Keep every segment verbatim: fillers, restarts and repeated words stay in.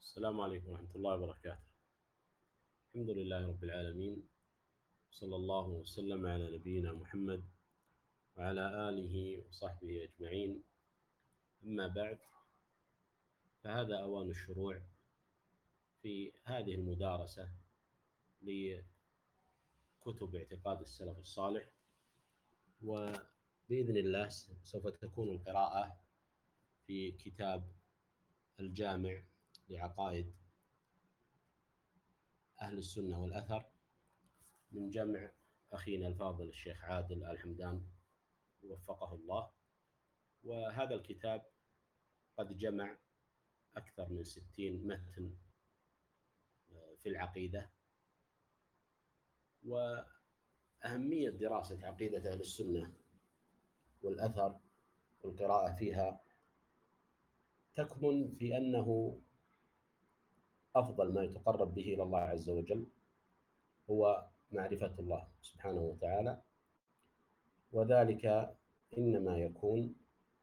السلام عليكم ورحمة الله وبركاته. الحمد لله رب العالمين، صلى الله وسلم على نبينا محمد وعلى آله وصحبه أجمعين. أما بعد، فهذا أوان الشروع في هذه المدارسة لكتب اعتقاد السلف الصالح، وبإذن الله سوف تكون القراءة في كتاب الجامع لعقائد أهل السنة والأثر من جمع أخينا الفاضل الشيخ عادل الحمدان وفقه الله. وهذا الكتاب قد جمع أكثر من ستين متن في العقيدة، وأهمية دراسة عقيدة أهل السنة والأثر والقراءة فيها تكمن في أنه أفضل ما يتقرب به إلى الله عز وجل هو معرفة الله سبحانه وتعالى، وذلك إنما يكون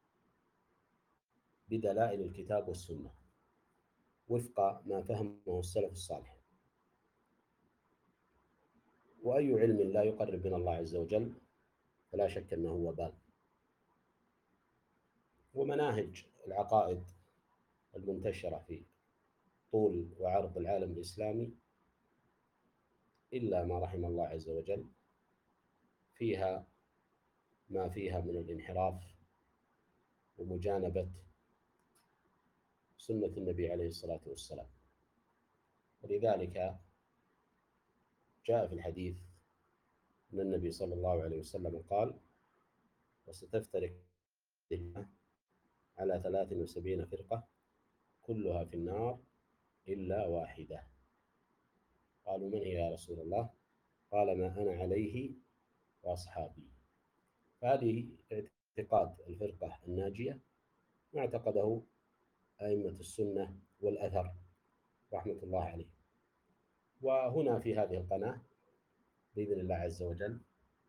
بدلائل الكتاب والسنة وفق ما فهمه السلف الصالح. وأي علم لا يقرب من الله عز وجل فلا شك أنه وبال. ومناهج العقائد المنتشرة في طول وعرض العالم الإسلامي إلا ما رحم الله عز وجل فيها ما فيها من الانحراف ومجانبة سنة النبي عليه الصلاة والسلام. ولذلك جاء في الحديث أن النبي صلى الله عليه وسلم قال: وستفترق على ثلاث وسبعين فرقة كلها في النار إلا واحدة. قالوا: من هي يا رسول الله؟ قال: ما أنا عليه وأصحابي. فهذه اعتقاد الفرقة الناجية، ما اعتقده أئمة السنة والأثر رحمة الله عليه. وهنا في هذه القناة بإذن الله عز وجل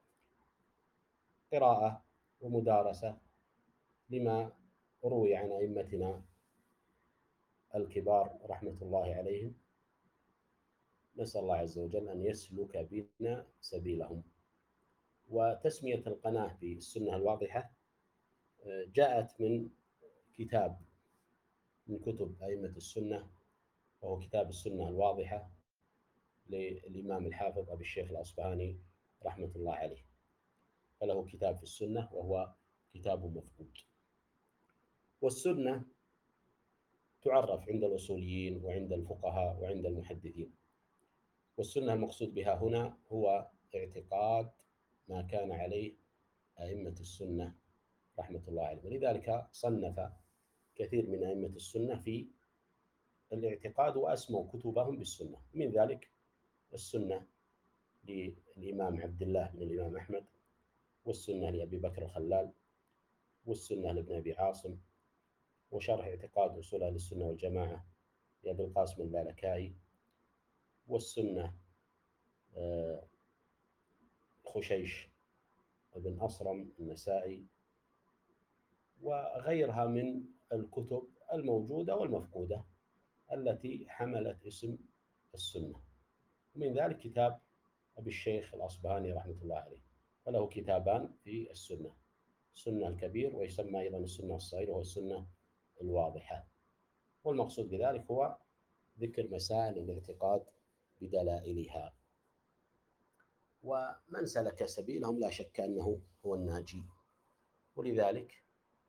قراءة ومدارسة لما روي عن أئمتنا الكبار رحمة الله عليهم، نسأل الله عز وجل أن يسلك بنا سبيلهم. وتسمية القناة بالسنة الواضحة جاءت من كتاب من كتب أئمة السنة، وهو كتاب السنة الواضحة للإمام الحافظ أبي الشيخ الأصبهاني رحمة الله عليه، فله كتاب في السنة وهو كتاب مفقود. والسنة تعرف عند الأصوليين وعند الفقهاء وعند المحدثين، والسنة المقصود بها هنا هو اعتقاد ما كان عليه أئمة السنة رحمة الله عليهم. ولذلك صنف كثير من أئمة السنة في الاعتقاد وأسموا كتبهم بالسنة، من ذلك السنة للإمام عبد الله بن الإمام أحمد، والسنة لأبي بكر الخلال، والسنة لابن أبي عاصم، وشرح اعتقاد أصول أهل السنة والجماعة لأبي القاسم اللالكائي، والسنة خشيش بن أصرم النسائي، وغيرها من الكتب الموجودة والمفقودة التي حملت اسم السنة. ومن ذلك كتاب أبي الشيخ الأصبهاني رحمة الله عليه، فله كتابان في السنة: السنة الكبير، ويسمى أيضا السنة الصغيرة، وهو السنة الواضحة. والمقصود بذلك هو ذكر مسائل الاعتقاد بدلائلها. ومن سلك سبيلهم لا شك أنه هو الناجي. ولذلك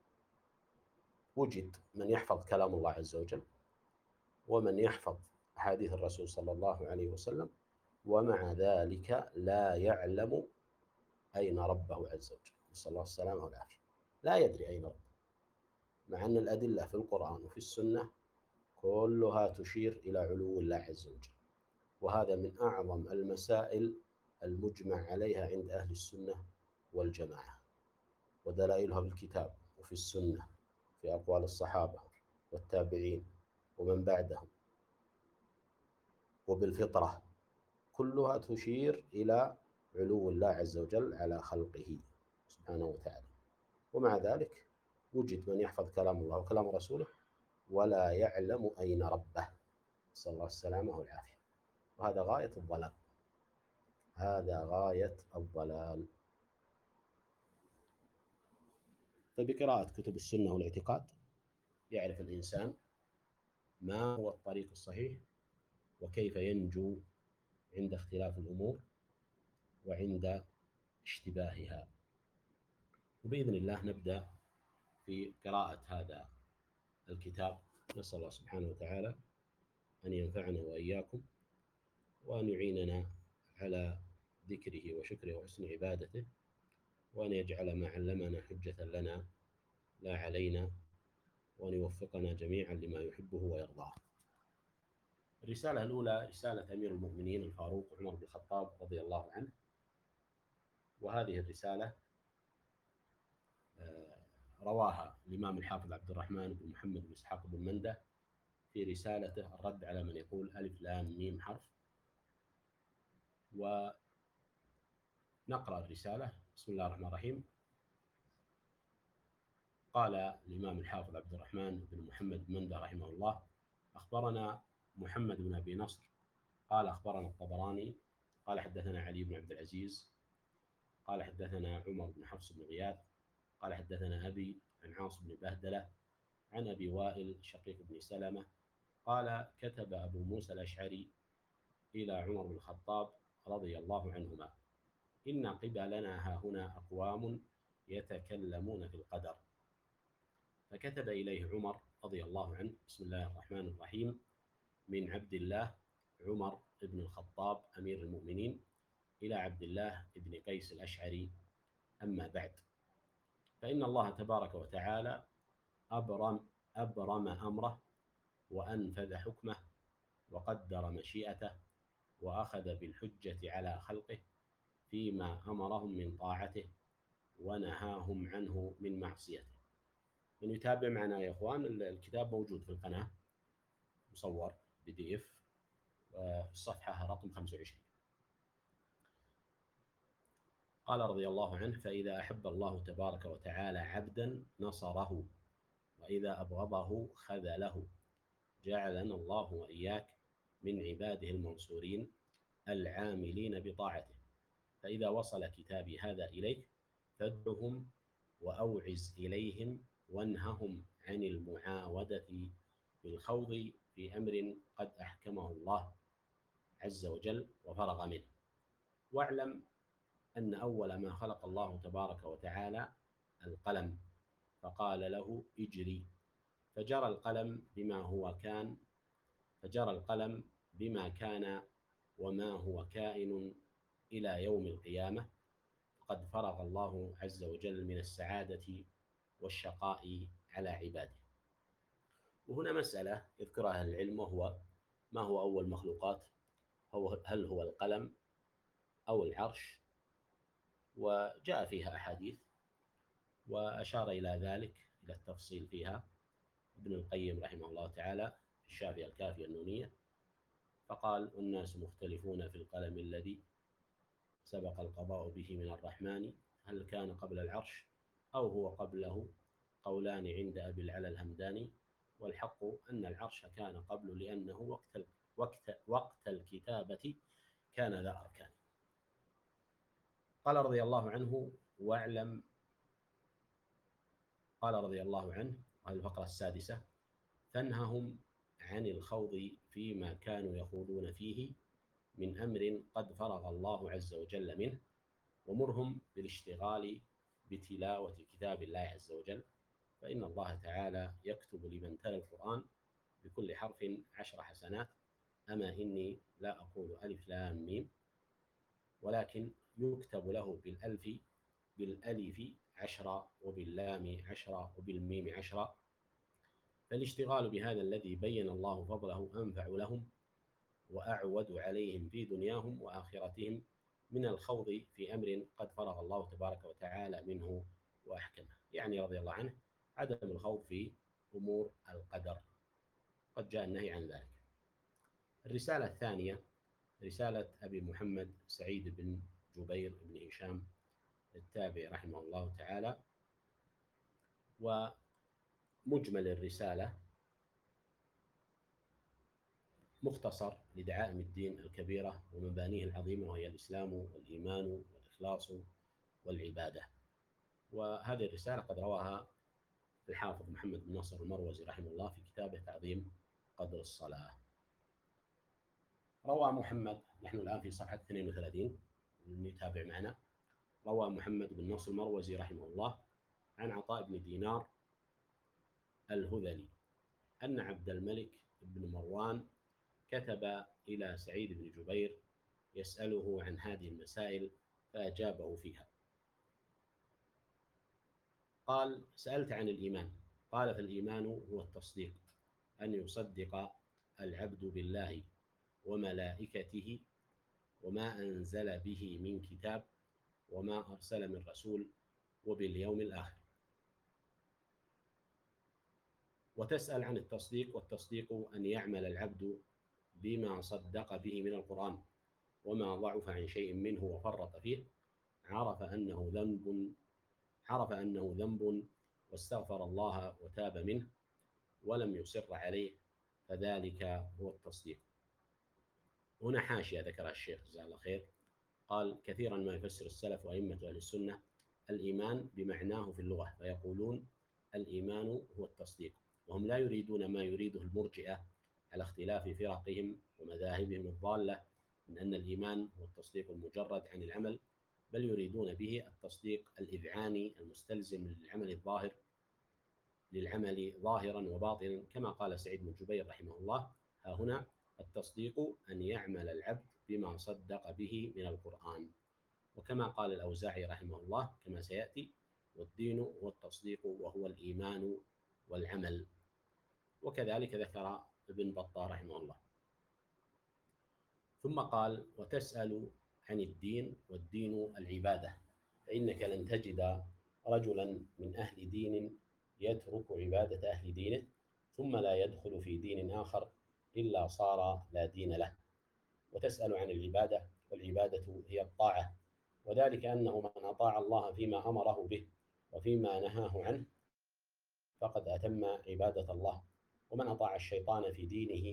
وجد من يحفظ كلام الله عز وجل، ومن يحفظ أحاديث الرسول صلى الله عليه وسلم، ومع ذلك لا يعلم أين ربه عز وجل، نسأل الله السلامة والعافية. لا يدري أين ربه، مع أن الأدلة في القرآن وفي السنة كلها تشير إلى علو الله عز وجل. وهذا من أعظم المسائل المجمع عليها عند أهل السنة والجماعة، ودلائلها في الكتاب وفي السنة، في أقوال الصحابة والتابعين ومن بعدهم، وبالفطرة، كلها تشير إلى علو الله عز وجل على خلقه سبحانه وتعالى. ومع ذلك وجد من يحفظ كلام الله وكلام رسوله ولا يعلم أين ربه. نسأل الله السلامة والعافية. وهذا غاية الضلال، هذا غاية الضلال. فبقراءة كتب السنة والاعتقاد يعرف الإنسان ما هو الطريق الصحيح وكيف ينجو عند اختلاف الأمور وعند اشتباهها. وبإذن الله نبدأ في قراءة هذا الكتاب. نسأل الله سبحانه وتعالى أن ينفعنا وإياكم وأن يعيننا على ذكره وشكره وحسن عبادته، وأن يجعل ما علمنا حجة لنا لا علينا، وأن يوفقنا جميعا لما يحبه ويرضاه. الرسالة الأولى رسالة أمير المؤمنين الفاروق عمر بن الخطاب رضي الله عنه، وهذه الرسالة رواها الإمام الحافظ عبد الرحمن بن محمد بن إسحاق بن مندة في رسالته الرد على من يقول ألف لام ميم حرف. ونقرأ الرسالة. بسم الله الرحمن الرحيم. قال الإمام الحافظ عبد الرحمن بن محمد بن مندة رحمه الله: أخبرنا محمد بن أبي نصر قال أخبرنا الطبراني قال حدثنا علي بن عبد العزيز قال حدثنا عمر بن حفص بن غياث قال حدثنا أبي عن عاصم بن بهدلة عن أبي وائل شقيق بن سلمة قال كتب أبو موسى الأشعري إلى عمر بن الخطاب رضي الله عنهما: إن قبلنا ها هنا أقوام يتكلمون في القدر. فكتب إليه عمر رضي الله عنه: بسم الله الرحمن الرحيم، من عبد الله عمر بن الخطاب أمير المؤمنين إلى عبد الله بن قيس الأشعري، أما بعد، فإن الله تبارك وتعالى أبرم, أبرم أمره وأنفذ حكمه وقدر مشيئته وأخذ بالحجة على خلقه فيما أمرهم من طاعته ونهاهم عنه من معصيته. من يتابع معنا يا إخوان، الكتاب موجود في القناة مصور بي دي إف، الصفحة رقم خمسة وعشرين. قال رضي الله عنه: فإذا أحب الله تبارك وتعالى عبدا نصره، وإذا أبغضه خذله، جعلنا الله وإياك من عباده المنصورين العاملين بطاعته. فإذا وصل كتابي هذا إليك فادعهم وأوعز إليهم وانههم عن المعاودة بالخوض في أمر قد أحكمه الله عز وجل وفرغ منه. واعلم أن أول ما خلق الله تبارك وتعالى القلم، فقال له اجري، فجرى القلم بما هو كان فجرى القلم بما كان وما هو كائن إلى يوم القيامة، قد فرغ الله عز وجل من السعادة والشقاء على عباده. وهنا مسألة يذكرها أهل العلم، وهو ما هو أول مخلوقات، هل هو القلم أو العرش؟ وجاء فيها أحاديث وأشار إلى ذلك، إلى التفصيل فيها ابن القيم رحمه الله تعالى في الشافية الكافية النونية، فقال: والناس مختلفون في القلم الذي سبق القضاء به من الرحمن، هل كان قبل العرش أو هو قبله؟ قولان عند أبي العلا الهمداني، والحق أن العرش كان قبل، لأنه وقت وقت وقت الكتابة كان ذا أركان. قال رضي الله عنه: واعلم قال رضي الله عنه، وهذه الفقرة السادسة: فانههم عن الخوض فيما كانوا يخوضون فيه من أمر قد فرغ الله عز وجل منه، ومرهم بالاشتغال بتلاوة كتاب الله عز وجل، فإن الله تعالى يكتب لمن تلا القرآن بكل حرف عشر حسنات. أما إني لا أقول ألف لام ميم، ولكن يكتب له بالألف بالألف عشرة وباللام عشرة وبالميم عشرة. فالاشتغال بهذا الذي بين الله فضله أنفع لهم وأعود عليهم في دنياهم وآخرتهم من الخوض في أمر قد فرغ الله تبارك وتعالى منه وأحكمه. يعني رضي الله عنه عدم الخوض في أمور القدر، قد جاء النهي عن ذلك. الرسالة الثانية رسالة أبي محمد سعيد بن جبير بن هشام التابعي رحمه الله تعالى. ومجمل الرسالة مختصر لدعائم الدين الكبيرة ومبانيه العظيمة، وهي الإسلام والإيمان والإخلاص والعبادة. وهذه الرسالة قد رواها الحافظ محمد بن ناصر المروزي رحمه الله في كتابه تعظيم قدر الصلاة. روى محمد، نحن الآن في صفحة اثنين وثلاثين نتابع معنا. روى محمد بن ناصر المروزي رحمه الله عن عطاء بن دينار الهذلي أن عبد الملك بن مروان كتب إلى سعيد بن جبير يسأله عن هذه المسائل فأجابه فيها. قال: سألت عن الإيمان. قال: فالإيمان هو التصديق، أن يصدق العبد بالله وملائكته وما أنزل به من كتاب وما أرسل من رسول وباليوم الآخر. وتسأل عن التصديق، والتصديق أن يعمل العبد بما صدق به من القرآن، وما ضعف عن شيء منه وفرط فيه عرف أنه ذنب عرف أنه ذنب واستغفر الله وتاب منه ولم يصر عليه، فذلك هو التصديق. هنا حاشية ذكرها الشيخ جزاه الله خير، قال: كثيرا ما يفسر السلف وأئمة أهل السنة الإيمان بمعناه في اللغة، فيقولون الإيمان هو التصديق، وهم لا يريدون ما يريده المرجئة على اختلاف فرقهم ومذاهبهم الضالة من أن الإيمان هو التصديق المجرد عن العمل، بل يريدون به التصديق الإذعاني المستلزم للعمل الظاهر للعمل ظاهرا وباطنا، كما قال سعيد بن جبير رحمه الله: ها هنا التصديق أن يعمل العبد بما صدق به من القرآن. وكما قال الأوزاعي رحمه الله كما سيأتي: والدين هو التصديق وهو الإيمان والعمل. وكذلك ذكر ابن بطال رحمه الله. ثم قال: وتسأل عن الدين، والدين العبادة، فإنك لن تجد رجلا من أهل دين يترك عبادة أهل دينه ثم لا يدخل في دين آخر إلا صار لا دين له. وتسأل عن العبادة، والعبادة هي الطاعة، وذلك أنه من أطاع الله فيما أمره به وفيما نهاه عنه فقد أتم عبادة الله، ومن أطاع الشيطان في دينه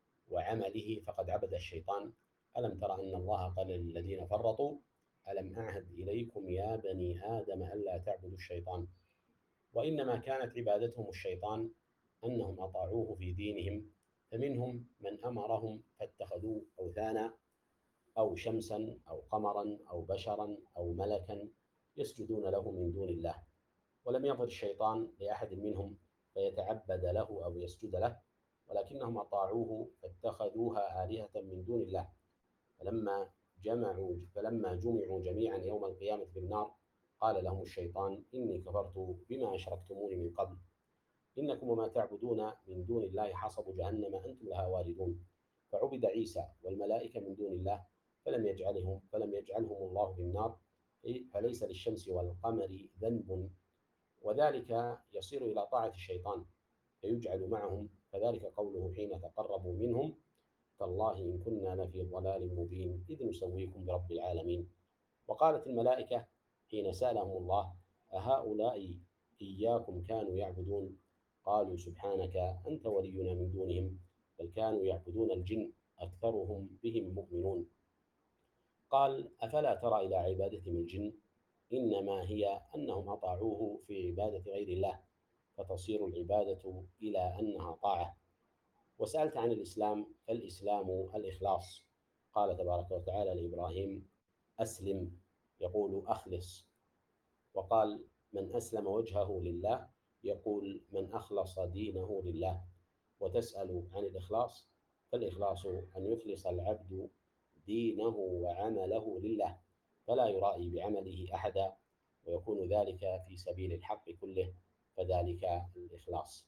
وعمله فقد عبد الشيطان. ألم تر أن الله قال للذين فرطوا: ألم أعهد إليكم يا بني آدم ألا تعبدوا الشيطان. وإنما كانت عبادتهم الشيطان أنهم أطاعوه في دينهم، فمنهم من أمرهم فاتخذوه أوثانا أو شمسا أو قمرا أو بشرا أو ملكا يسجدون له من دون الله، ولم يظهر الشيطان لأحد منهم فيتعبد له أو يسجد له، ولكنهم أطاعوه فاتخذوها آلهة من دون الله. فلما جمعوا فلما جمعوا جميعا يوم القيامة في النار قال لهم الشيطان: إني كفرت بما أشركتموني من قبل، إنكم وما تعبدون من دون الله حصب جهنم أنتم لها واردون. فعبد عيسى والملائكة من دون الله فلم يجعلهم فلم يجعلهم الله في النار، فليس للشمس والقمر ذنب، وذلك يصير إلى طاعة الشيطان فيجعل معهم. فذلك قوله حين تقربوا منهم: تالله إن كنا لفي ضلال مبين إذ نسويكم برب العالمين. وقالت الملائكة حين سألهم الله: أهؤلاء إياكم كانوا يعبدون؟ قالوا: سبحانك أنت ولينا من دونهم، بل كانوا يعبدون الجن أكثرهم بهم مؤمنون. قال: أفلا ترى إلى عبادتهم الجن؟ إنما هي أنهم أطاعوه في عبادة غير الله، فتصير العبادة إلى أنها طاعة. وسألت عن الإسلام، فالإسلام الإخلاص. قال تبارك وتعالى لإبراهيم: أسلم، يقول أخلص. وقال: من أسلم وجهه لله، يقول من أخلص دينه لله. وتسأل عن الإخلاص، فالإخلاص أن يخلص العبد دينه وعمله لله، فلا يرائي بعمله أحدا، ويكون ذلك في سبيل الحق كله، فذلك الإخلاص.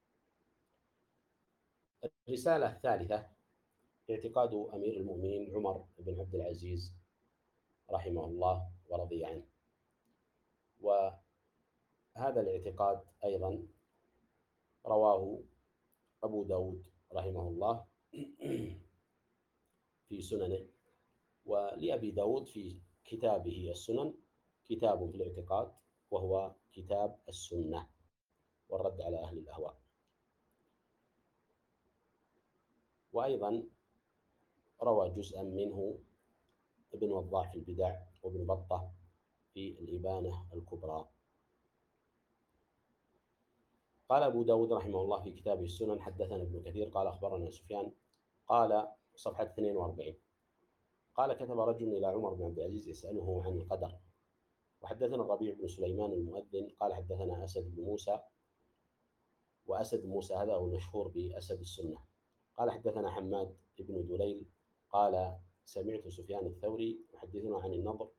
الرسالة الثالثة: اعتقاد أمير المؤمنين عمر بن عبد العزيز رحمه الله ورضي عنه. وهذا الاعتقاد أيضا رواه أبو داود رحمه الله في سننه، ولأبي داود في كتابه السنن كتاب في الاعتقاد وهو كتاب السنة والرد على أهل الأهواء. وأيضا روى جزءا منه ابن وضاح في البدع وابن بطة في الإبانة الكبرى. قال أبو داود رحمه الله في كتابه السنن: حدثنا ابن كثير قال أخبرنا سفيان قال صفحة اثنين وأربعين قال كتب رجل إلى عمر بن عبد العزيز يسأله عن القدر. وحدثنا الربيع بن سليمان المؤذن قال حدثنا أسد بن موسى، وأسد موسى هذا هو المشهور بأسد السنة. قال حدثنا حماد بن دليل قال سمعت سفيان الثوري يحدثنا عن النضر.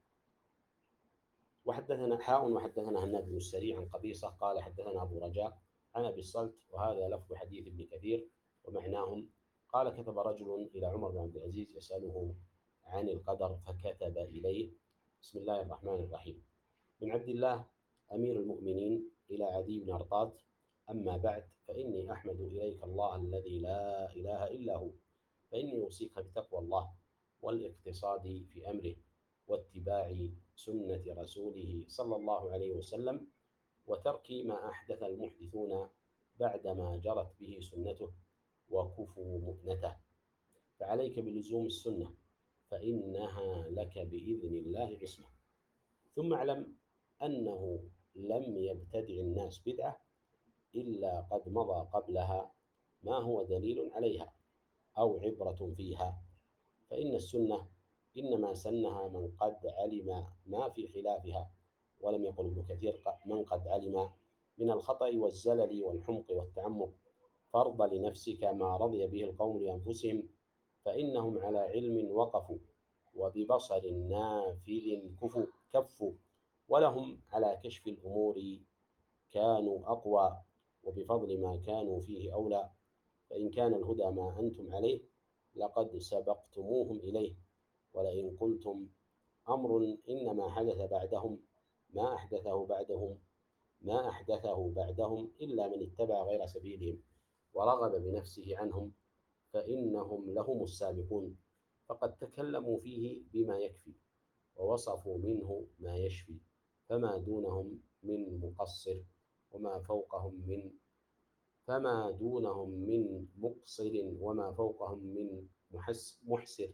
وحدثنا حاء وحدثنا هناد بن السري عن قبيصة قال حدثنا أبو رجاء عن أبي الصلت، وهذا لفظ حديث ابن كثير ومعناهم. قال كتب رجل إلى عمر بن عبد العزيز يسأله عن القدر فكتب إليه: بسم الله الرحمن الرحيم، من عبد الله أمير المؤمنين إلى عدي بن أرطاد، أما بعد، فإني أحمد إليك الله الذي لا إله إلا هو، فإني أوصيك بتقوى الله والاقتصاد في أمره واتباع سنة رسوله صلى الله عليه وسلم، وترك ما أحدث المحدثون بعدما جرت به سنته وكفوا مؤنته، فعليك بلزوم السنة فإنها لك بإذن الله عصمة. ثم اعلم أنه لم يبتدع الناس بدعة إلا قد مضى قبلها ما هو دليل عليها أو عبرة فيها، فإن السنة إنما سنها من قد علم ما في خلافها. ولم يقل ابن كثير من قد علم من الخطأ والزلل والحمق والتعمق، فارض لنفسك ما رضي به القوم لأنفسهم، فإنهم على علم وقفوا وببصر نافذ كفوا كفوا، ولهم على كشف الأمور كانوا أقوى، وبفضل ما كانوا فيه أولى. فإن كان الهدى ما أنتم عليه لقد سبقتموهم إليه، ولئن قلتم أمر إنما حدث بعدهم ما أحدثه بعدهم ما أحدثه بعدهم إلا من اتبع غير سبيلهم ورغب بنفسه عنهم، فإنهم لهم السابقون، فقد تكلموا فيه بما يكفي ووصفوا منه ما يشفي، فما دونهم من مقصر وما فوقهم من فما دونهم من مقصر وما فوقهم من محسر.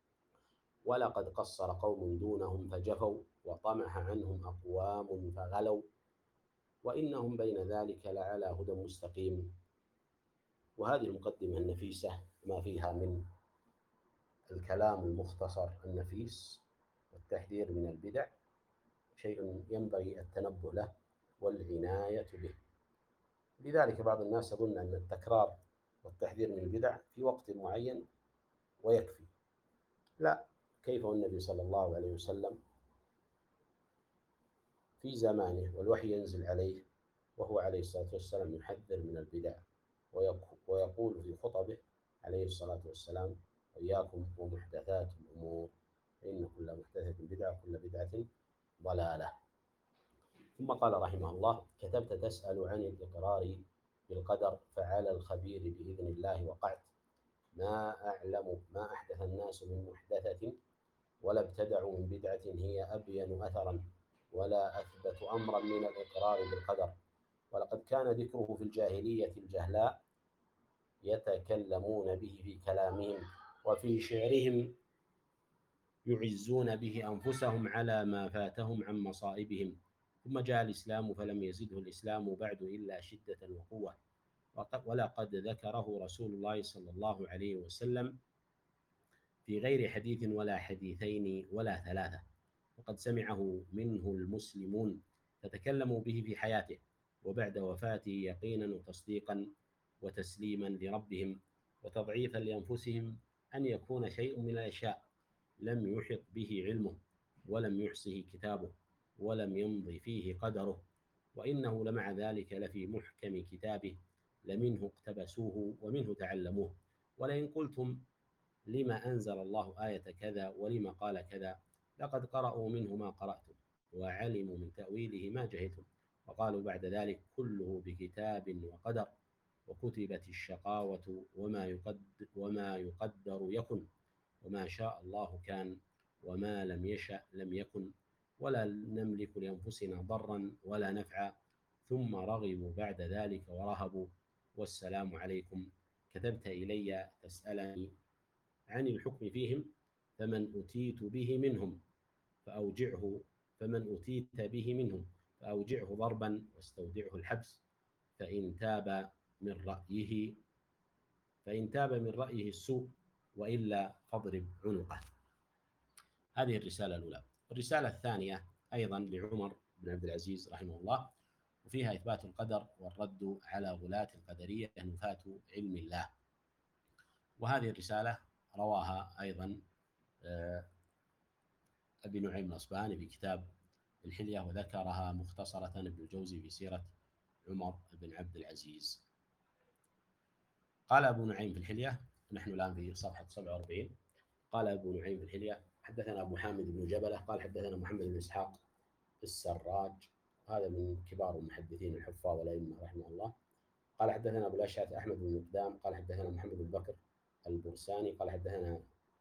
ولقد قصر قوم دونهم فجفوا، وطمح عنهم أقوام فغلوا، وإنهم بين ذلك لعلى هدى مستقيم. وهذه المقدمة النفيسة ما فيها من الكلام المختصر النفيس والتحذير من البدع شيء ينبغي التنبه له والعناية به. لذلك بعض الناس يظن أن التكرار والتحذير من البدع في وقت معين ويكفي. لا، كيف النبي صلى الله عليه وسلم في زمانه والوحي ينزل عليه وهو عليه الصلاة والسلام يحذر من البدع ويقول في خطبه عليه الصلاة والسلام: وإياكم ومحدثات الأمور، فإن كل محدثة بدعة وكل بدعة ضلالة. ثم قال رحمه الله: كتبت تسأل عن الإقرار بالقدر، فعلى الخبير بإذن الله وقعت، ما أعلم ما أحدث الناس من محدثة ولا ابتدعوا من بدعة هي أبين أثرا ولا أثبت أمرا من الإقرار بالقدر. ولقد كان ذكره في الجاهلية الجهلاء يتكلمون به في كلامهم وفي شعرهم، يعزون به أنفسهم على ما فاتهم عن مصائبهم. ثم جاء الإسلام فلم يزده الإسلام بعد إلا شدة وقوة، ولقد ذكره رسول الله صلى الله عليه وسلم في غير حديث ولا حديثين ولا ثلاثة، وقد سمعه منه المسلمون فتكلموا به في حياته وبعد وفاته يقينا وتصديقا وتسليما لربهم وتضعيفا لأنفسهم أن يكون شيء من الأشياء لم يحط به علمه ولم يحصه كتابه ولم يمض فيه قدره، وإنه لمع ذلك لفي محكم كتابه، لمنه اقتبسوه ومنه تعلموه. ولئن قلتم لما أنزل الله آية كذا ولما قال كذا، لقد قرأوا منه ما قرأتم وعلموا من تأويله ما جهلتم، وقالوا بعد ذلك كله بكتاب وقدر، وكتبت الشقاوة وما يقدر, وما يقدر يكن، وما شاء الله كان، وما لم يشأ لم يكن، ولا نملك لأنفسنا ضرا ولا نفعا، ثم رغبوا بعد ذلك ورهبوا، والسلام عليكم كتبت إلي تسألني عن الحكم فيهم، فمن أتيت به منهم فأوجعه فمن أتيت به منهم فأوجعه ضربا واستودعه الحبس، فإن تاب من رأيه فإن تاب من رأيه السوء وإلا فاضرب عنقه. هذه الرسالة الأولى. الرسالة الثانية أيضا لعمر بن عبد العزيز رحمه الله، وفيها إثبات القدر والرد على غلاة القدرية نفاة علم الله. وهذه الرسالة رواها أيضا أبي نعيم الأصبهاني في كتاب الحلية، وذكرها مختصرة ابن الجوزي في سيرة عمر بن عبد العزيز. قال أبو نعيم في الحلية، نحن الآن في صفحة سبعة وأربعين، قال أبو نعيم في الحلية: حدثنا أبو حامد بن جبلة قال حدثنا محمد بن إسحاق السراج، هذا من كبار المحدثين الحفاظ والأئمة رحمه الله. قال حدثنا أبو الأشعث أحمد بن مقدام قال حدثنا محمد بن بكر البرساني قال حدثنا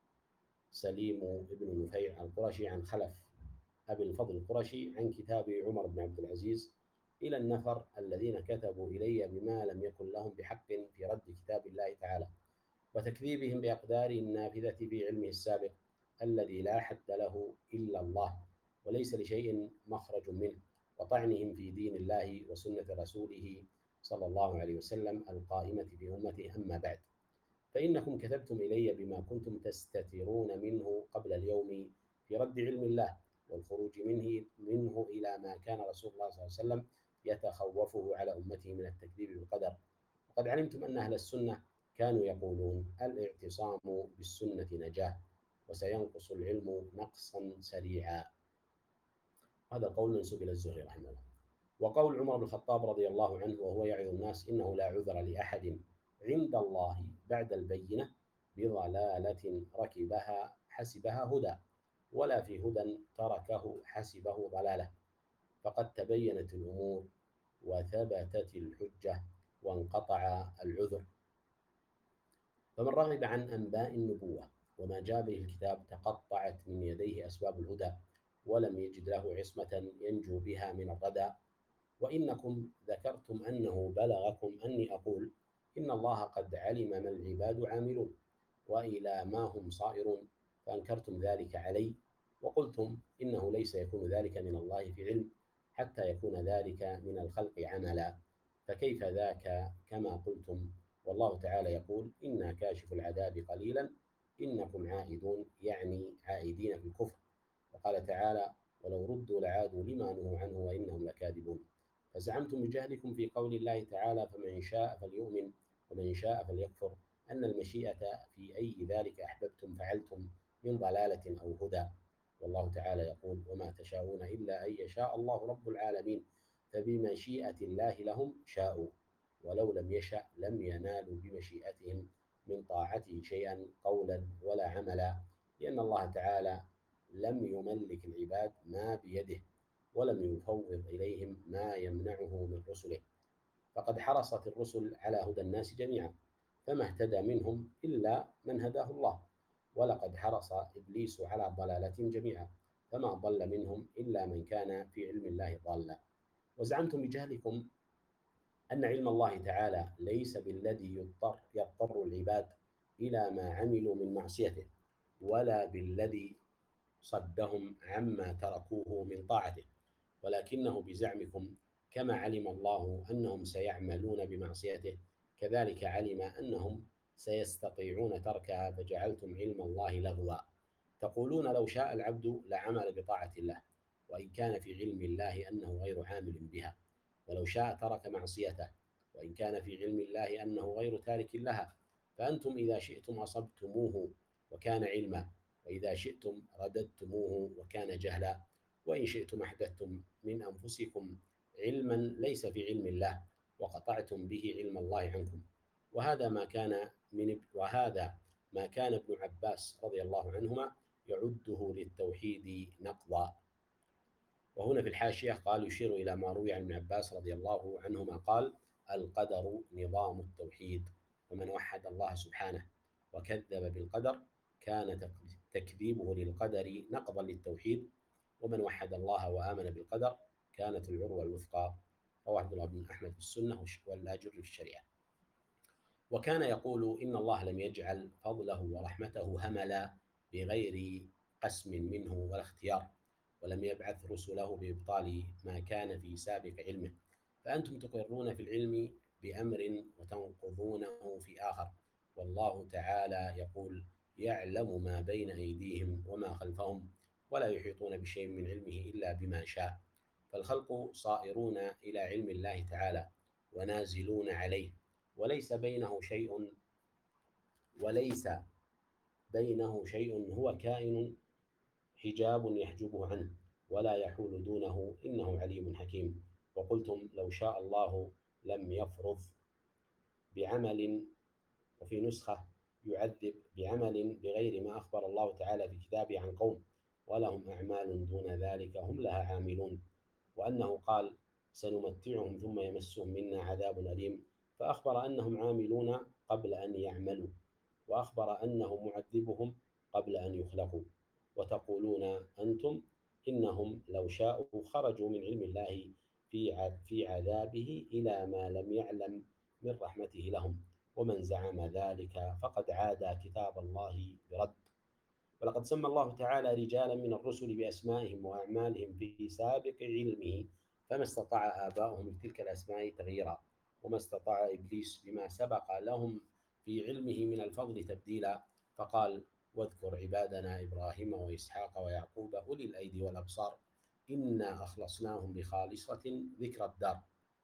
سليم بن نفيع القرشي عن خلف أبي الفضل القرشي عن كتاب عمر بن عبد العزيز إلى النفر الذين كتبوا إلي بما لم يكن لهم بحق في رد كتاب الله تعالى وتكذيبهم بأقداره النافذة في علمه السابق الذي لا حد له إلا الله وليس لشيء مخرج منه، وطعنهم في دين الله وسنة رسوله صلى الله عليه وسلم القائمة في أمته. أما بعد، فإنكم كتبتم إلي بما كنتم تستترون منه قبل اليوم في رد علم الله والخروج منه منه إلى ما كان رسول الله صلى الله عليه وسلم يتخوفه على أمته من التكذيب بالقدر. وقد علمتم أن أهل السنة كانوا يقولون: الاعتصام بالسنة نجاة، وسينقص العلم نقصا سريعا. هذا القول منسوب إلى الزهري رحمه الله. وقول عمر بن الخطاب رضي الله عنه وهو يعظ الناس: إنه لا عذر لأحد عند الله بعد البينة بضلالة ركبها حسبها هدى، ولا في هدى تركه حسبه ضلالة، فقد تبينت الأمور وثبتت الحجة وانقطع العذر. فمن رغب عن أنباء النبوة وما جاء به الكتاب تقطعت من يديه أسباب الهدى، ولم يجد له عصمة ينجو بها من الردى. وإنكم ذكرتم أنه بلغكم أني أقول: إن الله قد علم ما العباد عاملون وإلى ما هم صائرون، فأنكرتم ذلك علي، وقلتم إنه ليس يكون ذلك من الله في علم حتى يكون ذلك من الخلق عملا، فكيف ذاك كما قلتم؟ والله تعالى يقول: إنا كاشف العذاب قليلا إنكم عائدون، يعني عائدين في الكفر. وقال تعالى: ولو ردوا لعادوا لما نهوا عنه وإنهم لكاذبون. فزعمتم بجهلكم في قول الله تعالى: فمن شاء فليؤمن ومن شاء فليكفر، أن المشيئة في أي ذلك أحببتم فعلتم من ضلالة أو هدى. والله تعالى يقول: وما تشاءون إلا أن يشاء الله رب العالمين، فبمشيئة الله لهم شاءوا، ولو لم يشأ لم ينالوا بمشيئتهم من طاعته شيئا قولا ولا عملا، لأن الله تعالى لم يملك العباد ما بيده ولم يفوض إليهم ما يمنعه من رسله، فقد حرصت الرسل على هدى الناس جميعا، فما اهتدى منهم إلا من هداه الله. ولقد حرص إبليس على ضلالة جميعا، فما ضل منهم إلا من كان في علم الله ضالا. وزعمتم بجهلكم أن علم الله تعالى ليس بالذي يضطر, يضطر العباد إلى ما عملوا من معصيته، ولا بالذي صدهم عما تركوه من طاعته، ولكنه بزعمكم كما علم الله أنهم سيعملون بمعصيته كذلك علم أنهم سيستطيعون تركها، فجعلتم علم الله لغوا. تقولون: لو شاء العبد لعمل بطاعة الله، وإن كان في علم الله أنه غير عامل بها، ولو شاء ترك معصيته، وإن كان في علم الله أنه غير تارك لها. فأنتم إذا شئتم أصبتموه وكان علما، وإذا شئتم رددتموه وكان جهلا، وإن شئتم أحدثتم من أنفسكم علما ليس في علم الله وقطعتم به علم الله عنكم. وهذا ما كان من وهذا ما كان ابن عباس رضي الله عنهما يعده للتوحيد نقضا. وهنا في الحاشية قال: يشير إلى ما روي عن ابن عباس رضي الله عنهما قال: القدر نظام التوحيد، ومن وحد الله سبحانه وكذب بالقدر كان تكذيبه للقدر نقضا للتوحيد، ومن وحد الله وآمن بالقدر كانت العروة الوثقى. رواه عبد الله بن أحمد في السنة والآجر في الشريعة. وكان يقول إن الله لم يجعل فضله ورحمته هملا بغير قسم منه ولا اختيار، ولم يبعث رسله بإبطال ما كان في سابق علمه، فأنتم تقرون في العلم بأمر وتنقضونه في آخر. والله تعالى يقول: يعلم ما بين أيديهم وما خلفهم ولا يحيطون بشيء من علمه إلا بما شاء. فالخلق صائرون إلى علم الله تعالى ونازلون عليه، وليس بينه شيء وليس بينه شيء هو كائن حجاب يحجبه عنه ولا يحول دونه، إنه عليم حكيم. وقلتم لو شاء الله لم يفرض بعمل، وفي نسخة يعذب بعمل بغير ما أخبر الله تعالى في كتابه عن قوم ولهم أعمال دون ذلك هم لها عاملون، وأنه قال: سنمتعهم ثم يمسهم منا عذاب أليم، فأخبر أنهم عاملون قبل أن يعملوا، وأخبر أنه معذبهم قبل أن يخلقوا. وتقولون أنتم: إنهم لو شاءوا خرجوا من علم الله في في عذابه إلى ما لم يعلم من رحمته لهم، ومن زعم ذلك فقد عادى كتاب الله برد. ولقد سمى الله تعالى رجالا من الرسل بأسمائهم وأعمالهم في سابق علمه، فما استطاع آباؤهم لتلك الأسماء تغييرا، وما استطاع إبليس بما سبق لهم في علمه من الفضل تبديلا، فقال: واذكر عبادنا إبراهيم وإسحاق ويعقوب أولي الأيدي والأبصار إنا أخلصناهم بخالصة ذكر الدار.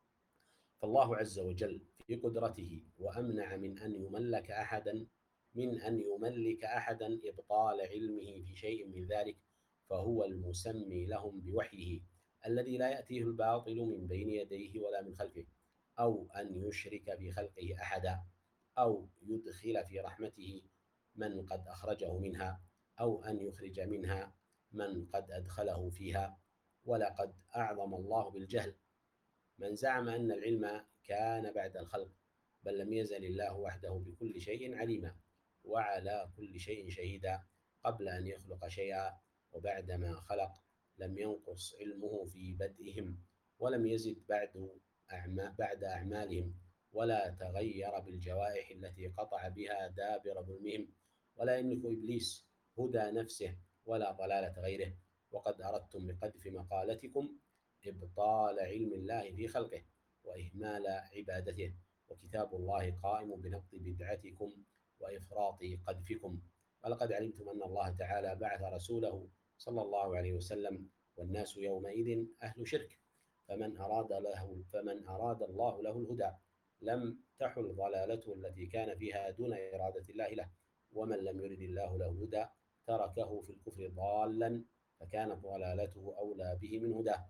فالله عز وجل في قدرته وأمنع من أن يملك أحدا من أن يملك أحدا إبطال علمه في شيء من ذلك، فهو المسمي لهم بوحيه الذي لا يأتيه الباطل من بين يديه ولا من خلفه، أو أن يشرك في خلقه أحدا، أو يدخل في رحمته من قد أخرجه منها، أو أن يخرج منها من قد أدخله فيها. ولقد أعظم الله بالجهل من زعم أن العلم كان بعد الخلق، بل لم يزل الله وحده بكل شيء عليما وعلى كل شيء شهيدا قبل أن يخلق شيئا، وبعدما خلق لم ينقص علمه في بدئهم، ولم يزد بعد أعمى بعد أعمالهم، ولا تغير بالجوائح التي قطع بها دابر ظلمهم، ولا يملك إبليس هدى نفسه ولا ضلالة غيره. وقد أردتم بقذف مقالتكم إبطال علم الله في خلقه وإهمال عبادته، وكتاب الله قائم بنقض بدعتكم وإفراط قذفكم. ولقد علمتم أن الله تعالى بعث رسوله صلى الله عليه وسلم والناس يومئذ أهل شرك، فمن أراد له فمن أراد الله له الهدى لم تحل ضلالته التي كان فيها دون إرادة الله له، ومن لم يرد الله له الهدى تركه في الكفر ضالا، فكانت ضلالته أولى به من هداه.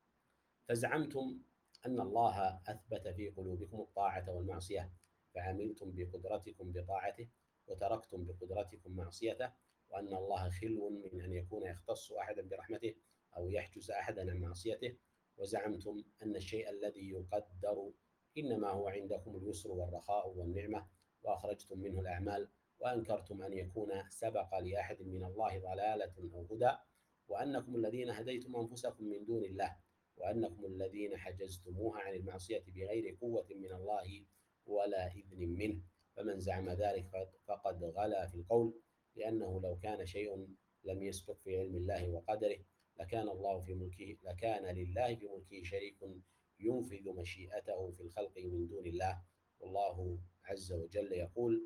فزعمتم أن الله أثبت في قلوبكم الطاعة والمعصية، فعملتم بقدرتكم بطاعته وتركتم بقدرتكم معصيته، وأن الله خلو من أن يكون يختص أحدا برحمته أو يحجز أحدا عن معصيته. وزعمتم أن الشيء الذي يقدر إنما هو عندكم اليسر والرخاء والنعمة، وأخرجتم منه الأعمال، وأنكرتم أن يكون سبق لأحد من الله ضلالة أو هدى، وأنكم الذين هديتم أنفسكم من دون الله، وأنكم الذين حجزتموها عن المعصية بغير قوة من الله ولا إذن منه. فمن زعم ذلك فقد غلا في القول، لأنه لو كان شيء لم يسبق في علم الله وقدره لكان الله في ملكه لكان لله في ملكه شريك ينفذ مشيئته في الخلق من دون الله. والله عز وجل يقول: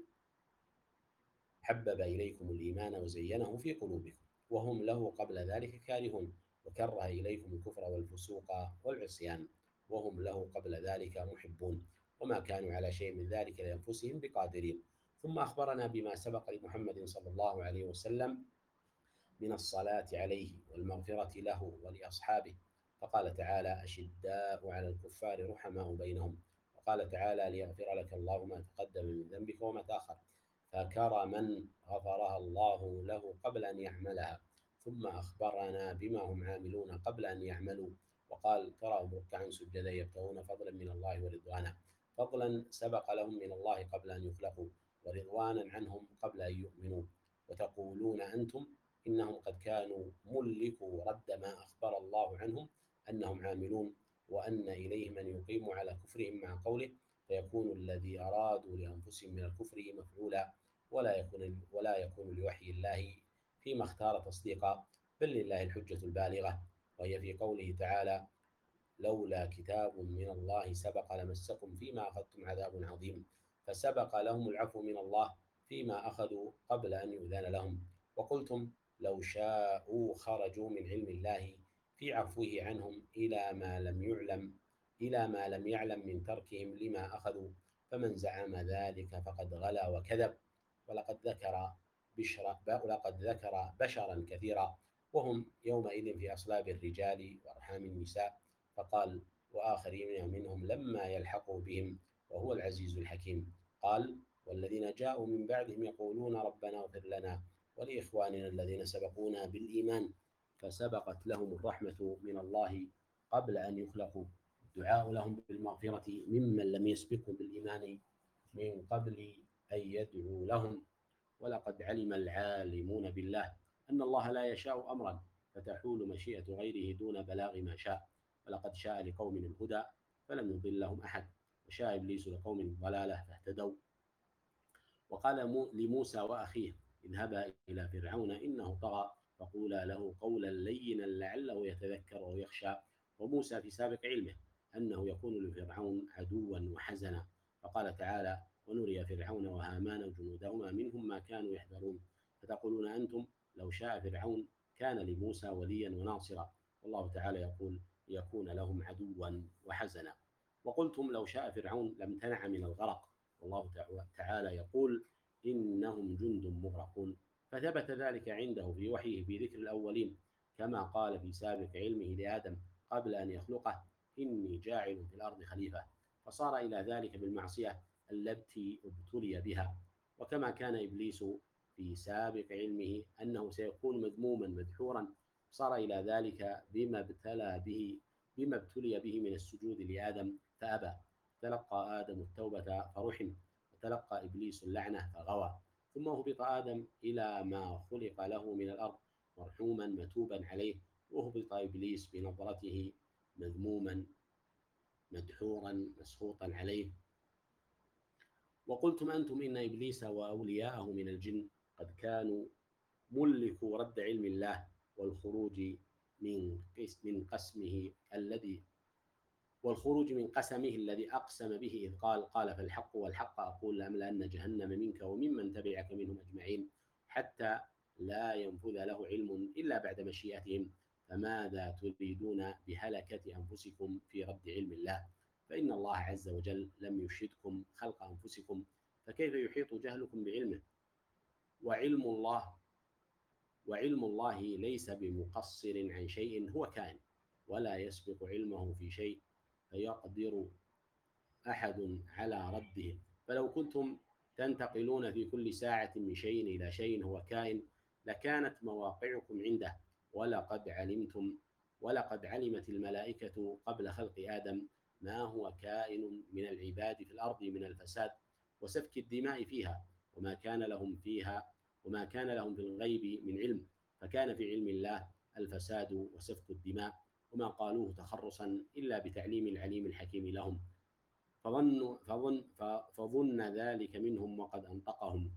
حبب إليكم الإيمان وزينه في قلوبكم وهم له قبل ذلك كارهون، وكره إليكم الكفر والفسوق والعصيان وهم له قبل ذلك محبون، وما كانوا على شيء من ذلك لأنفسهم بقادرين. ثم أخبرنا بما سبق لمحمد صلى الله عليه وسلم من الصلاة عليه والمغفرة له ولأصحابه، فقال تعالى: أشداء على الكفار رحماء بينهم. وقال تعالى: ليغفر لك الله ما تقدم من ذنبك وما تأخر، فكرما غفرها الله له قبل أن يعملها، ثم أخبرنا بما هم عاملون قبل أن يعملوا، وقال: تراهم ركعا سجدا يبتغون فضلا من الله ورضوانا، فضلا سبق لهم من الله قبل أن يخلقوا، ورضوانا عنهم قبل أن يؤمنوا. وتقولون أنتم: إنهم قد كانوا ملكوا رد ما أخبر الله عنهم أنهم عاملون، وأن إليه من يقيم على كفرهم، مع قوله: فيكون الذي أرادوا لأنفسهم من الكفر مفعولا، ولا يكون ولا يكون لوحي الله فيما اختار تصديقا، بل لله الحجة البالغة، وهي في قوله تعالى: لولا كتاب من الله سبق لمسكم فيما أخذتم عذاب عظيم، فسبق لهم العفو من الله فيما أخذوا قبل أن يؤذن لهم. وقلتم لو شاءوا خرجوا من علم الله في عفوه عنهم إلى ما لم يعلم إلى ما لم يعلم من تركهم لما أخذوا، فمن زعم ذلك فقد غلا وكذب. ولقد ذكر بشرا ولقد ذكر بشرا كثيرا، وهم يومئذ في أصلاب الرجال وأرحام النساء، فقال: وآخرين منهم لما يلحقوا بهم وهو العزيز الحكيم. قال: والذين جاءوا من بعدهم يقولون ربنا اغفر لنا ولإخواننا الذين سبقونا بالإيمان، فسبقت لهم الرحمة من الله قبل أن يخلقوا، الدعاء لهم بالمغفرة ممن لم يسبقهم بالإيمان من قبل أن يدعوا لهم. ولقد علم العالمون بالله أن الله لا يشاء أمرا فتحول مشيئة غيره دون بلاغ ما شاء، ولقد شاء لقوم الهدى فلم يضل لهم أحد، وشاء إبليس لقوم الضلالة فاهتدوا. وقال لموسى وأخيه: اذهبا إلى فرعون إنه طغى فقولا له قولا لينا لعله يتذكر أو يخشى. وموسى في سابق علمه أنه يكون لفرعون عدوا وحزنا، فقال تعالى: ونري فرعون وهامان وجنودهما منهم ما كانوا يحذرون. فتقولون أنتم: لو شاء فرعون كان لموسى وليا وناصرا. والله تعالى يقول: ليكون لهم عدوا وحزنا. وقلتم: لو شاء فرعون لامتنع من الغرق. والله تعالى يقول: إنهم جند مغرقون. فثبت ذلك عنده في وحيه في ذكر الأولين، كما قال في سابق علمه لآدم قبل أن يخلقه: إني جاعل في الأرض خليفة، فصار إلى ذلك بالمعصية التي ابتلي بها. وكما كان إبليس في سابق علمه أنه سيكون مذموما مدحورا، صار إلى ذلك بما ابتلى به بما ابتلي به من السجود لآدم فأبى. تلقى آدم التوبة فرحم، وتلقى إبليس اللعنة فغوى. ثم هبط آدم إلى ما خلق له من الأرض مرحوما متوبا عليه، وهبط إبليس بنظرته مذموما مدحورا مسخوطا عليه. وقلتم أنتم إن إبليس وأولياءه من الجن قد كانوا ملكوا رد علم الله والخروج من من قسمه الذي والخروج من قسمه الذي أقسم به إذ قال: قال فالحق والحق أقول لأملأن جهنم منك وممن تبعك منهم أجمعين، حتى لا ينفذ له علم إلا بعد مشيئتهم. فماذا تريدون بهلكة أنفسكم في رد علم الله؟ فإن الله عز وجل لم يشهدكم خلق أنفسكم، فكيف يحيط جهلكم بعلمه؟ وعلم الله وعلم الله ليس بمقصر عن شيء هو كائن، ولا يسبق علمه في شيء فيقدر أحد على رده. فلو كنتم تنتقلون في كل ساعة من شيء إلى شيء هو كائن لكانت مواقعكم عنده. ولقد علمتم ولقد علمت الملائكة قبل خلق آدم ما هو كائن من العباد في الأرض من الفساد وسفك الدماء فيها، وما كان لهم فيها وما كان لهم في الغيب من علم، فكان في علم الله الفساد وسفك الدماء، وما قالوه تخرصا إلا بتعليم العليم الحكيم لهم، فظن, فظن, فظن ذلك منهم وقد أنطقهم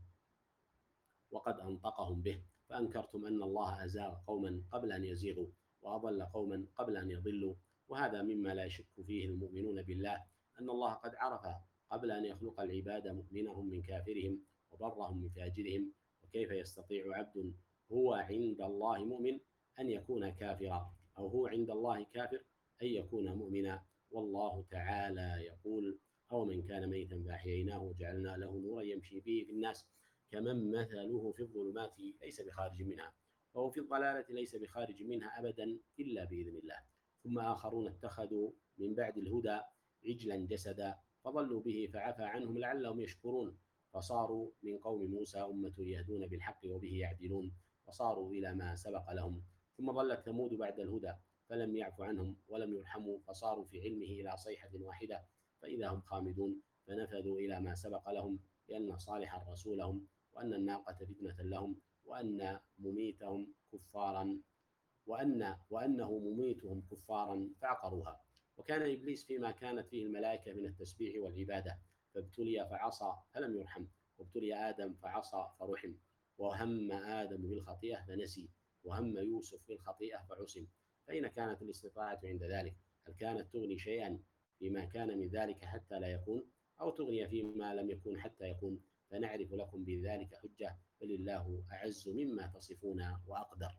وقد أنطقهم به. فأنكرتم أن الله أزاغ قوما قبل أن يزيغوا وأضل قوما قبل أن يضلوا. وهذا مما لا يشك فيه المؤمنون بالله، أن الله قد عرف قبل أن يخلق العباد مؤمنهم من كافرهم وبرهم من فاجرهم. وكيف يستطيع عبد هو عند الله مؤمن أن يكون كافرا، أو هو عند الله كافر أن يكون مؤمنا؟ والله تعالى يقول: أو من كان ميتا فأحييناه وجعلنا له نورا يمشي به في الناس كمن مثله في الظلمات ليس بخارج منها، وهو في الضلالة ليس بخارج منها أبدا إلا بإذن الله. ثم آخرون اتخذوا من بعد الهدى عجلا جسدا فضلوا به فعفى عنهم لعلهم يشكرون، فصاروا من قوم موسى أمة يهدون بالحق وبه يعدلون، وصاروا إلى ما سبق لهم. ثم ضلت ثمود بعد الهدى فلم يعف عنهم ولم يرحموا، فصاروا في علمه إلى صيحة واحدة فإذا هم خامدون، فنفذوا إلى ما سبق لهم، لأن صالحا رسولهم، وأن الناقة فتنة لهم، وأن مميتهم كفارا وأن وأنه مميتهم كفارا فعقروها. وكان إبليس فيما كانت فيه الملائكة من التسبيح والعبادة، فابتلي فعصى فلم يرحم، وابتلي آدم فعصى فرحم، وهم آدم بالخطيئة فنسي، وهم يوسف بالخطيئة فعصم. فأين كانت الاستطاعة عند ذلك؟ هل كانت تغني شيئا فيما كان من ذلك حتى لا يكون، أو تغني فيما لم يكن حتى يكون؟ فنعرف لكم بذلك حجة، بل الله أعز مما تصفون وأقدر.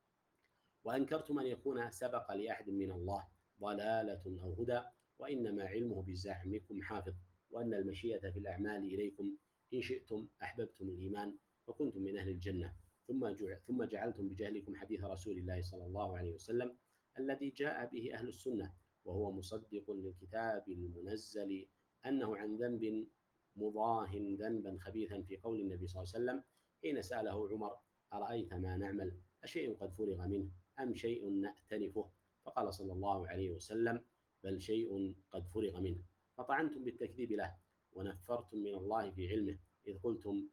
وأنكرتم أن يكون سبق لأحد من الله ضلالة أو هدى، وإنما علمه بزعمكم حافظ، وأن المشيئة في الأعمال إليكم، إن شئتم أحببتم الإيمان فكنتم من أهل الجنة، ثم ثم جعلتم بجهلكم حديث رسول الله صلى الله عليه وسلم الذي جاء به أهل السنة، وهو مصدق للكتاب المنزل أنه عن ذنب مضاه ذنبا خبيثا، في قول النبي صلى الله عليه وسلم حين سأله عمر: أرأيت ما نعمل، أشيء قد فرغ منه أم شيء نأتلفه؟ فقال صلى الله عليه وسلم: بل شيء قد فرغ منه. فطعنتم بالتكذيب له، ونفرتم من الله في علمه، إذ قلتم: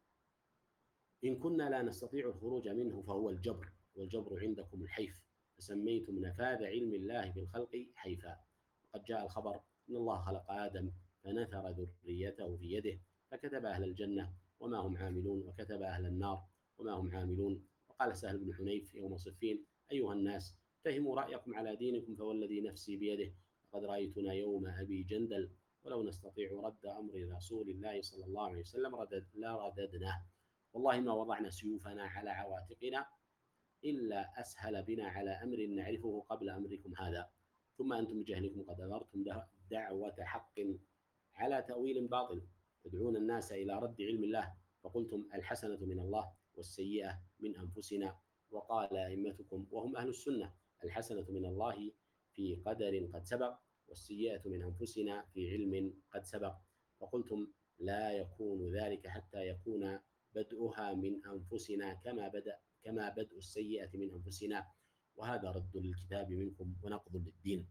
إن كنا لا نستطيع الخروج منه فهو الجبر، والجبر عندكم الحيف، فسميتم نفاذ علم الله بالخلق حيفا. وقد جاء الخبر أن الله خلق آدم فنثر ذريته في يده، فكتب أهل الجنة وما هم عاملون، وكتب أهل النار وما هم عاملون. وقال سهل بن حنيف يوم صفين: أيها الناس، اتهموا رأيكم على دينكم، فوالذي نفسي بيده لقد رأيتنا يوم أبي جندل، ولو نستطيع رد أمر رسول الله صلى الله عليه وسلم ردد لرددناه، والله ما وضعنا سيوفنا على عواتقنا إلا أسهل بنا على أمر نعرفه قبل أمركم هذا. ثم أنتم بجهلكم قد أمرتم دعوة حق على تأويل باطل، تدعون الناس إلى رد علم الله، فقلتم: الحسنة من الله والسيئة من أنفسنا. وقال أئمتكم وهم أهل السنة: الحسنة من الله في قدر قد سبق، والسيئة من أنفسنا في علم قد سبق. فقلتم: لا يكون ذلك حتى يكون بدءها من أنفسنا كما بدأ كما بدء السيئة من أنفسنا، وهذا رد للكتاب منكم ونقض للدين.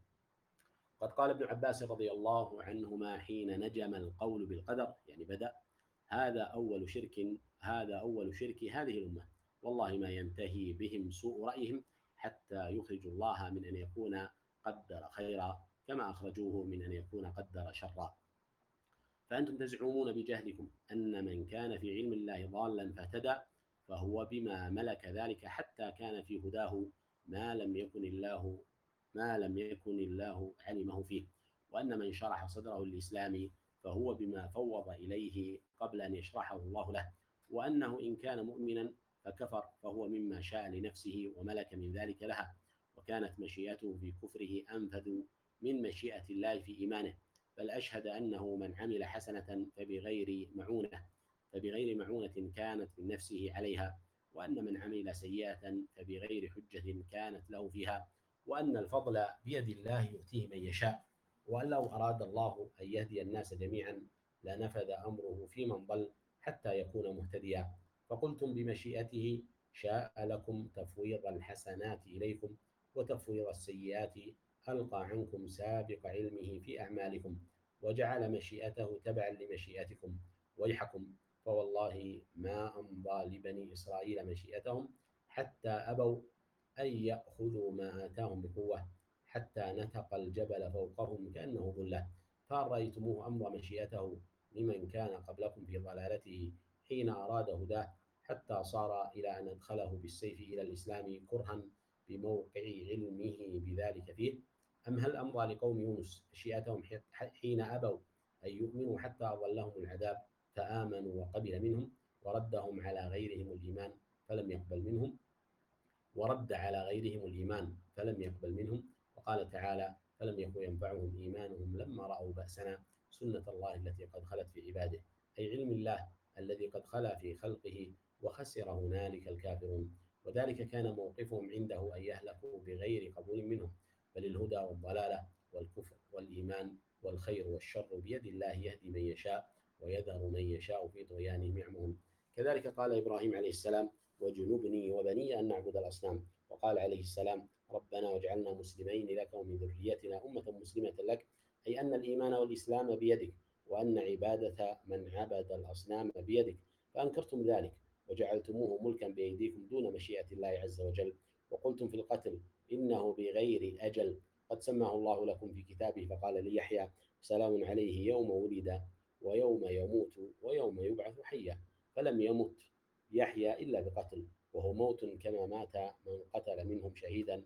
قد قال ابن عباس رضي الله عنهما حين نجم القول بالقدر، يعني بدأ: هذا أول شرك هذا أول شرك هذه الأمة، والله ما ينتهي بهم سوء رأيهم حتى يخرجوا الله من أن يكون قدر خيرا كما أخرجوه من أن يكون قدر شرا. فأنتم تزعمون بجهلكم أن من كان في علم الله ضالا فاهتدى، فهو بما ملك ذلك حتى كان في هداه ما لم يكن الله ما لم يكن الله علمه فيه، وأن من شرح صدره للإسلام فهو بما فوض إليه قبل أن يشرحه الله له، وأنه إن كان مؤمنا فكفر فهو مما شاء لنفسه وملك من ذلك لها، وكانت مشيئته في كفره أنفذ من مشيئة الله في إيمانه. بل أشهد أنه من عمل حسنة فبغير معونة فبغير معونة كانت من نفسه عليها، وأن من عمل سيئة فبغير حجة كانت له فيها، وأن الفضل بيد الله يؤتيه من يشاء، وأن لو أراد الله أن يهدي الناس جميعا لنفذ أمره في من ضل حتى يكون مهتديا. فقلتم بمشيئته شاء لكم تفويض الحسنات إليكم وتفويض السيئات ألقى عنكم سابق علمه في أعمالكم، وجعل مشيئته تبعا لمشيئتكم. ويحكم، فوالله ما أمضى لبني إسرائيل مشيئتهم حتى أبوا أن يأخذوا ما آتاهم بقوة، حتى نتق الجبل فوقهم كأنه ظلة. فهل رأيتموه أمضى مشيئته لمن كان قبلكم في ضلالته حين أراد هداه، حتى صار إلى أن أدخله بالسيف إلى الإسلام كرها بموقع علمه بذلك فيه؟ أم هل أمضى لقوم يونس مشيئتهم حين أبوا أن يؤمنوا حتى أظلهم العذاب فآمنوا وقبل منهم، وردهم على غيرهم الإيمان فلم يقبل منهم ورد على غيرهم الإيمان فلم يقبل منهم؟ وقال تعالى: فلم يكن ينفعهم إيمانهم لما رأوا بأسنا سنة الله التي قد خلت في عباده، أي علم الله الذي قد خلا في خلقه، وخسر هنالك الكافرون. وذلك كان موقفهم عنده أن يهلكوا بغير قبول منهم، بل الهدى والضلالة والكفر والإيمان والخير والشر بيد الله يهدي من يشاء ويذر من يشاء في طغيانهم يعمهون. كذلك قال إبراهيم عليه السلام: وجنبني وبني أن نعبد الأصنام. وقال عليه السلام: ربنا واجعلنا مسلمين لك ومن ذريتنا أمة مسلمة لك، أي أن الإيمان والإسلام بيدك، وأن عبادة من عبد الأصنام بيدك، فأنكرتم ذلك وجعلتموه ملكا بأيديكم دون مشيئة الله عز وجل. وقلتم في القتل: إنه بغير أجل، قد سماه الله لكم في كتابه فقال ليحيى سلام عليه يوم ولد ويوم يموت ويوم يبعث حيا. فلم يمت يحيى إلا بقتل، وهو موت كما مات من قتل منهم شهيدا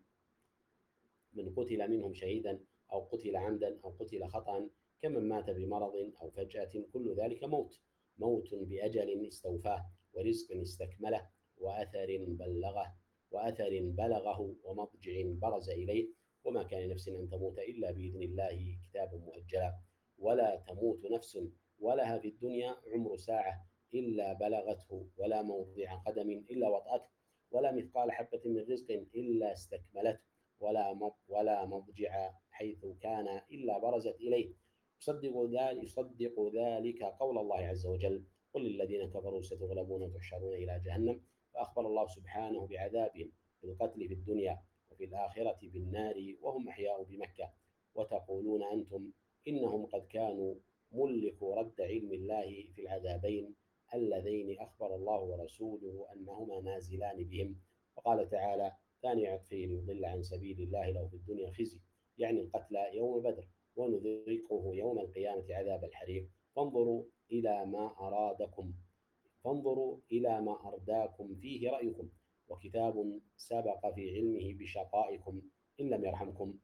من قتل منهم شهيدا أو قتل عمدا أو قتل خطأ، كمن مات بمرض أو فجأة، كل ذلك موت. موت بأجل استوفاه ورزق استكمله وأثر بلغه وأثر بلغه ومضجع برز إليه. وما كان نفس أن تموت إلا بإذن الله كتابا مؤجلا. ولا تموت نفس ولها في الدنيا عمر ساعة إلا بلغته، ولا موضع قدم إلا وطأته، ولا مثقال حبة من رزق إلا استكملته، ولا ولا مضجع حيث كان إلا برزت إليه. يصدق ذلك يصدق ذلك قول الله عز وجل: قل للذين كفروا ستغلبون وتحشرون إلى جهنم. فأخبر الله سبحانه بعذابهم بالقتل في الدنيا وفي الآخرة بالنار وهم أحياء بمكة. وتقولون أنتم إنهم قد كانوا ملكوا رد علم الله في العذابين اللذين أخبر الله ورسوله أنهما نازلان بهم. وقال تعالى: ثاني عطفه ليضل عن سبيل الله له في الدنيا خزي، يعني القتل يوم بدر، ونذيقه يوم القيامة عذاب الحريق. فانظروا إلى ما أرادكم فانظروا إلى ما أرداكم فيه رأيكم، وكتاب سبق في علمه بشقائكم إن لم يرحمكم.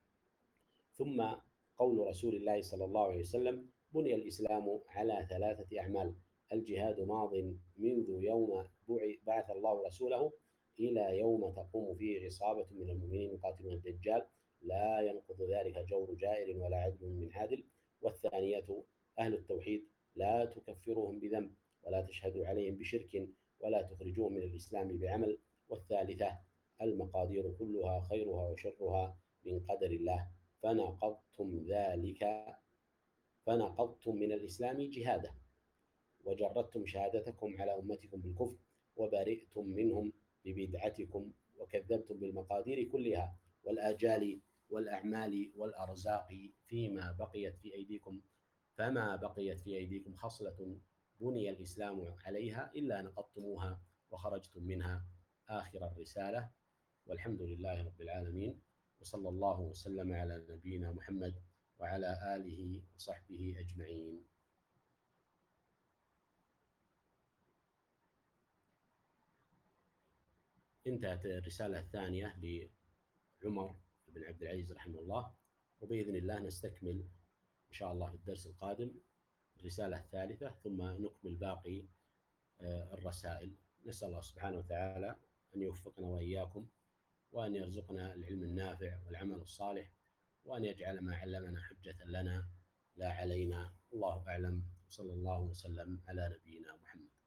ثم قول رسول الله صلى الله عليه وسلم: بني الإسلام على ثلاثة أعمال: الجهاد ماض منذ يوم بعث الله رسوله إلى يوم تقوم فيه عصابة من المؤمنين يقاتلون الدجال، لا ينقض ذلك جور جائر ولا عدل من عادل. والثانية أهل التوحيد، لا تكفرهم بذنب ولا تشهد عليهم بشرك ولا تخرجوهم من الإسلام بعمل. والثالثة المقادير كلها خيرها وشرها من قدر الله، فنقضتم ذلك فنقضتم من الإسلام جهاده، وجردتم شهادتكم على أمتكم بالكفر، وبرئتم منهم ببدعتكم، وكذبتم بالمقادير كلها والآجال والأعمال والأرزاق فيما بقيت في أيديكم. فما بقيت في أيديكم خصلة بني الإسلام عليها إلا نقضتموها وخرجتم منها. آخر الرسالة. والحمد لله رب العالمين، وصلى الله وسلم على نبينا محمد وعلى آله وصحبه أجمعين. انتهت الرسالة الثانية لعمر بن عبد العزيز رحمه الله، وبإذن الله نستكمل إن شاء الله في الدرس القادم الرسالة الثالثة، ثم نكمل باقي الرسائل. نسأل الله سبحانه وتعالى أن يوفقنا وإياكم، وأن يرزقنا العلم النافع والعمل الصالح، وأن يجعل ما علمنا حجة لنا لا علينا. الله أعلم، وصلى الله وسلم على نبينا محمد.